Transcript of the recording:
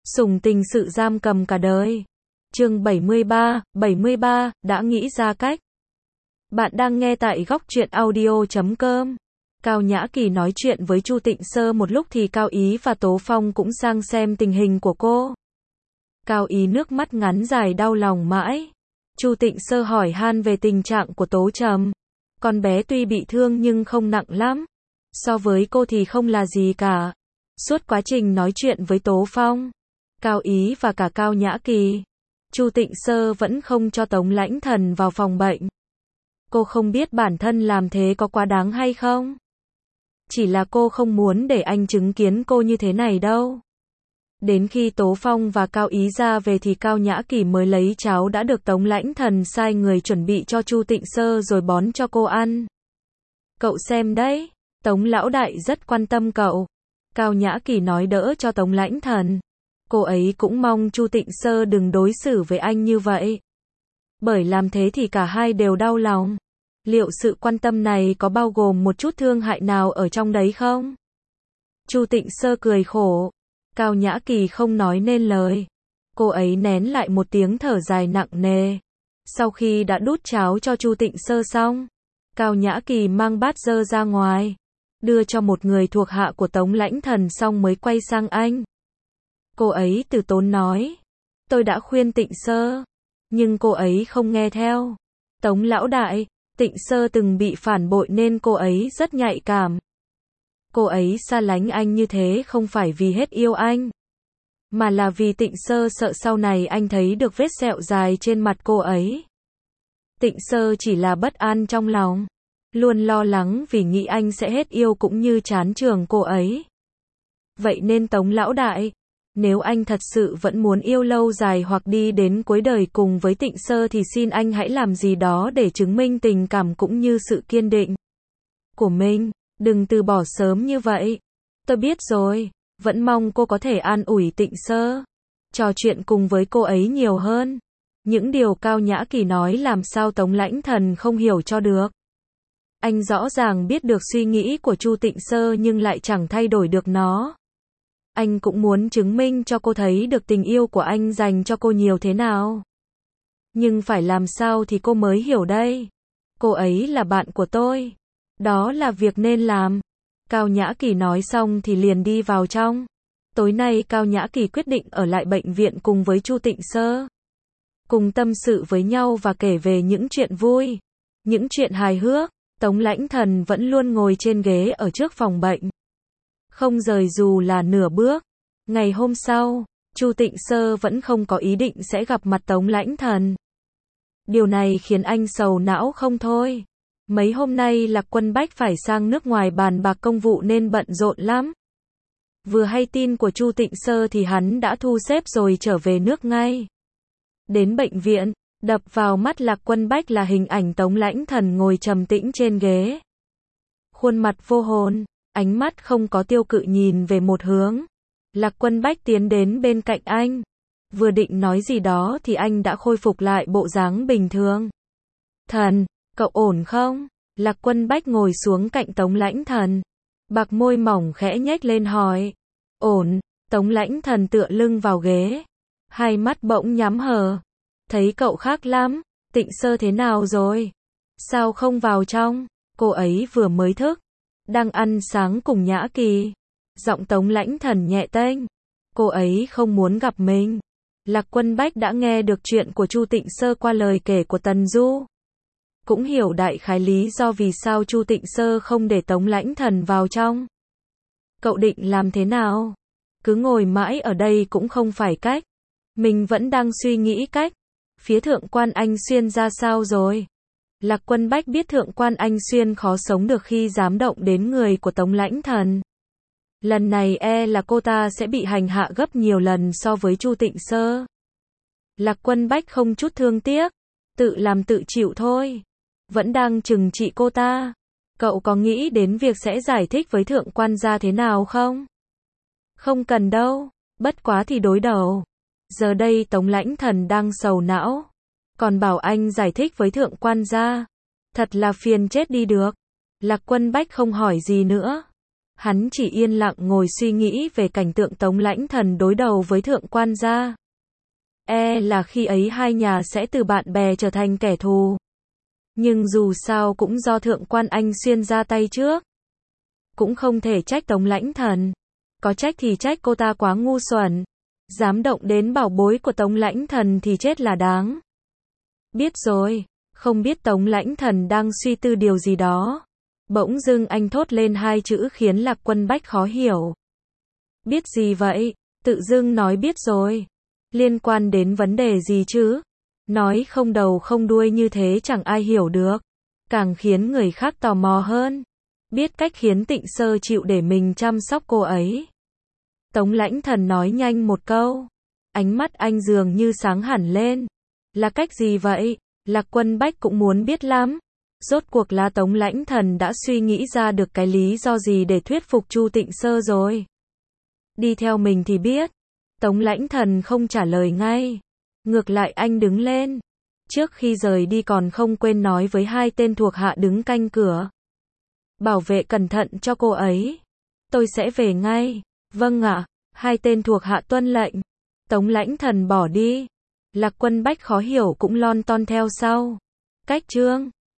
Sủng tình sự giam cầm cả đời. Chương 73, đã nghĩ ra cách. Bạn đang nghe tại góc truyện audio.com. Cao Nhã Kỳ nói chuyện với Chu Tịnh Sơ một lúc thì Cao Ý và Tố Phong cũng sang xem tình hình của cô. Cao Ý nước mắt ngắn dài đau lòng mãi. Chu Tịnh Sơ hỏi han về tình trạng của Tố Trầm. Con bé tuy bị thương nhưng không nặng lắm. So với cô thì không là gì cả. Suốt quá trình nói chuyện với Tố Phong, Cao Ý và cả Cao Nhã Kỳ, Chu Tịnh Sơ vẫn không cho Tống Lãnh Thần vào phòng bệnh. Cô không biết bản thân làm thế có quá đáng hay không. Chỉ là cô không muốn để anh chứng kiến cô như thế này đâu. Đến khi Tố Phong và Cao Ý ra về thì Cao Nhã Kỳ mới lấy cháo đã được Tống Lãnh Thần sai người chuẩn bị cho Chu Tịnh Sơ rồi bón cho cô ăn. Cậu xem đấy, Tống lão đại rất quan tâm cậu. Cao Nhã Kỳ nói đỡ cho Tống Lãnh Thần. Cô ấy cũng mong Chu Tịnh Sơ đừng đối xử với anh như vậy. Bởi làm thế thì cả hai đều đau lòng. Liệu sự quan tâm này có bao gồm một chút thương hại nào ở trong đấy không? Chu Tịnh Sơ cười khổ. Cao Nhã Kỳ không nói nên lời. Cô ấy nén lại một tiếng thở dài nặng nề. Sau khi đã đút cháo cho Chu Tịnh Sơ xong, Cao Nhã Kỳ mang bát dơ ra ngoài, đưa cho một người thuộc hạ của Tống Lãnh Thần xong mới quay sang anh. Cô ấy từ tốn nói, tôi đã khuyên Tịnh Sơ, nhưng cô ấy không nghe theo. Tống lão đại, Tịnh Sơ từng bị phản bội nên cô ấy rất nhạy cảm. Cô ấy xa lánh anh như thế không phải vì hết yêu anh, mà là vì Tịnh Sơ sợ sau này anh thấy được vết sẹo dài trên mặt cô ấy. Tịnh Sơ chỉ là bất an trong lòng, luôn lo lắng vì nghĩ anh sẽ hết yêu cũng như chán trường cô ấy. Vậy nên Tống lão đại, nếu anh thật sự vẫn muốn yêu lâu dài hoặc đi đến cuối đời cùng với Tịnh Sơ thì xin anh hãy làm gì đó để chứng minh tình cảm cũng như sự kiên định của mình. Đừng từ bỏ sớm như vậy. Tôi biết rồi, vẫn mong cô có thể an ủi Tịnh Sơ, trò chuyện cùng với cô ấy nhiều hơn. Những điều Cao Nhã Kỳ nói làm sao Tống Lãnh Thần không hiểu cho được. Anh rõ ràng biết được suy nghĩ của Chu Tịnh Sơ nhưng lại chẳng thay đổi được nó. Anh cũng muốn chứng minh cho cô thấy được tình yêu của anh dành cho cô nhiều thế nào. Nhưng phải làm sao thì cô mới hiểu đây. Cô ấy là bạn của tôi. Đó là việc nên làm. Cao Nhã Kỳ nói xong thì liền đi vào trong. Tối nay Cao Nhã Kỳ quyết định ở lại bệnh viện cùng với Chu Tịnh Sơ. Cùng tâm sự với nhau và kể về những chuyện vui, những chuyện hài hước. Tống Lãnh Thần vẫn luôn ngồi trên ghế ở trước phòng bệnh, không rời dù là nửa bước. Ngày hôm sau, Chu Tịnh Sơ vẫn không có ý định sẽ gặp mặt Tống Lãnh Thần. Điều này khiến anh sầu não không thôi. Mấy hôm nay Lạc Quân Bách phải sang nước ngoài bàn bạc công vụ nên bận rộn lắm. Vừa hay tin của Chu Tịnh Sơ thì hắn đã thu xếp rồi trở về nước ngay. Đến bệnh viện, đập vào mắt Lạc Quân Bách là hình ảnh Tống Lãnh Thần ngồi trầm tĩnh trên ghế. Khuôn mặt vô hồn, ánh mắt không có tiêu cự nhìn về một hướng. Lạc Quân Bách tiến đến bên cạnh anh. Vừa định nói gì đó thì anh đã khôi phục lại bộ dáng bình thường. Thần, cậu ổn không? Lạc Quân Bách ngồi xuống cạnh Tống Lãnh Thần. Bạc môi mỏng khẽ nhếch lên hỏi. Ổn, Tống Lãnh Thần tựa lưng vào ghế. Hai mắt bỗng nhắm hờ. Thấy cậu khác lắm, Tịnh Sơ thế nào rồi? Sao không vào trong? Cô ấy vừa mới thức, đang ăn sáng cùng Nhã Kỳ. Giọng Tống Lãnh Thần nhẹ tênh. Cô ấy không muốn gặp mình. Lạc Quân Bách đã nghe được chuyện của Chu Tịnh Sơ qua lời kể của Tần Du. Cũng hiểu đại khái lý do vì sao Chu Tịnh Sơ không để Tống Lãnh Thần vào trong. Cậu định làm thế nào? Cứ ngồi mãi ở đây cũng không phải cách. Mình vẫn đang suy nghĩ cách. Phía Thượng quan Anh Xuyên ra sao rồi? Lạc Quân Bách biết Thượng quan Anh Xuyên khó sống được khi dám động đến người của Tống Lãnh Thần. Lần này là cô ta sẽ bị hành hạ gấp nhiều lần so với Chu Tịnh Sơ. Lạc Quân Bách không chút thương tiếc, tự làm tự chịu thôi. Vẫn đang trừng trị cô ta. Cậu có nghĩ đến việc sẽ giải thích với Thượng quan gia thế nào không? Không cần đâu, bất quá thì đối đầu. Giờ đây Tống Lãnh Thần đang sầu não, còn bảo anh giải thích với Thượng quan gia. Thật là phiền chết đi được. Lạc Quân Bách không hỏi gì nữa. Hắn chỉ yên lặng ngồi suy nghĩ về cảnh tượng Tống Lãnh Thần đối đầu với thượng quan gia. Là khi ấy hai nhà sẽ từ bạn bè trở thành kẻ thù. Nhưng dù sao cũng do thượng quan Anh Xuyên ra tay trước. Cũng không thể trách Tống Lãnh Thần. Có trách thì trách cô ta quá ngu xuẩn. Dám động đến bảo bối của Tống Lãnh Thần thì chết là đáng. Biết rồi, không biết Tống Lãnh Thần đang suy tư điều gì đó. Bỗng dưng anh thốt lên hai chữ khiến Lạc Quân Bách khó hiểu. Biết gì vậy? Tự dưng nói biết rồi. Liên quan đến vấn đề gì chứ? Nói không đầu không đuôi như thế chẳng ai hiểu được. Càng khiến người khác tò mò hơn. Biết cách khiến Tịnh Sơ chịu để mình chăm sóc cô ấy. Tống Lãnh Thần nói nhanh một câu. Ánh mắt anh dường như sáng hẳn lên. Là cách gì vậy? Lạc Quân Bách cũng muốn biết lắm. Rốt cuộc là Tống Lãnh Thần đã suy nghĩ ra được cái lý do gì để thuyết phục Chu Tịnh Sơ rồi. Đi theo mình thì biết. Tống Lãnh Thần không trả lời ngay. Ngược lại anh đứng lên. Trước khi rời đi còn không quên nói với hai tên thuộc hạ đứng canh cửa. Bảo vệ cẩn thận cho cô ấy. Tôi sẽ về ngay. Vâng ạ. Hai tên thuộc hạ tuân lệnh. Tống Lãnh Thần bỏ đi. Lạc Quân Bách khó hiểu cũng lon ton theo sau. Cách chương